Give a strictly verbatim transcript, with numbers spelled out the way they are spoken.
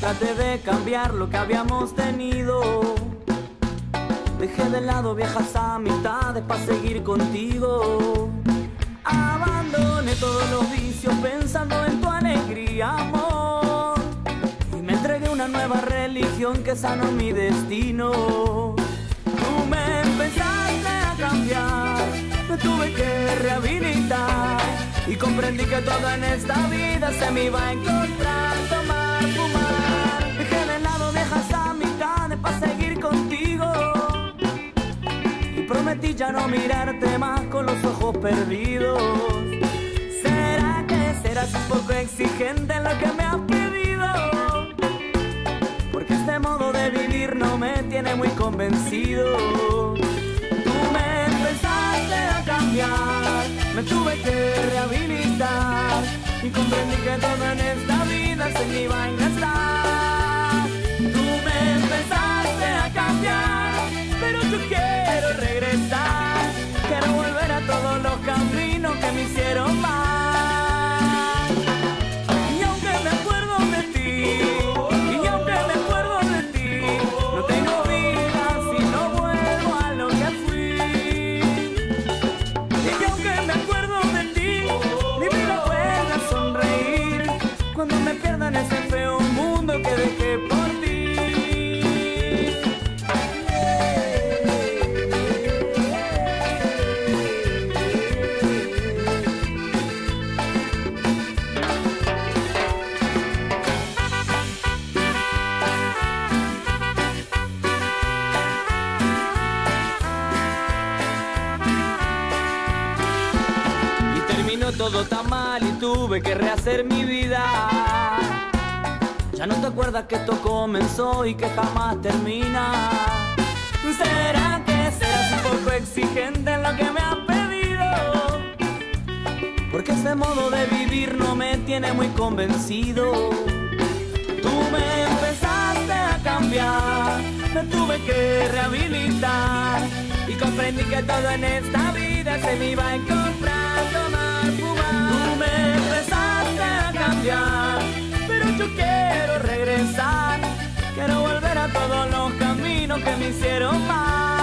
traté de cambiar lo que habíamos tenido. Dejé de lado viejas amistades para seguir contigo. Abandoné todos los vicios pensando en tu alegría, amor. Y me entregué a una nueva religión que sanó mi destino. Tú me empezaste a cambiar, me tuve que rehabilitar. Y comprendí que todo en esta vida se me iba a encontrar. Tomar, fumar, dejé de lado viejas amistades para seguir contigo. Y prometí ya no mirarte más con los ojos perdidos. ¿Será que serás un poco exigente en lo que me has pedido? Porque este modo de vivir no me tiene muy convencido. Tú me empezaste a cambiar, me tuve que rehabilitar. Y comprendí que todo en esta vida se me iba a engastar. Tú me empezaste a cambiar, pero yo quiero regresar. Quiero volver a todos los caminos que me hicieron mal. Y aunque me acuerdo de ti, y aunque me acuerdo de ti, no tengo vida si no vuelvo a lo que fui. Y aunque me acuerdo de ti, mi vida vuelve a sonreír cuando me pierda en ese feo mundo que dejé por ti. Todo tan mal y tuve que rehacer mi vida. Ya no te acuerdas que esto comenzó y que jamás termina. ¿Será que serás un poco exigente en lo que me has pedido? Porque ese modo de vivir no me tiene muy convencido. Tú me empezaste a cambiar, me tuve que rehabilitar. Y comprendí que todo en esta vida se me iba a encontrar. Tú me empezaste a cambiar, pero yo quiero regresar. Quiero volver a todos los caminos que me hicieron mal.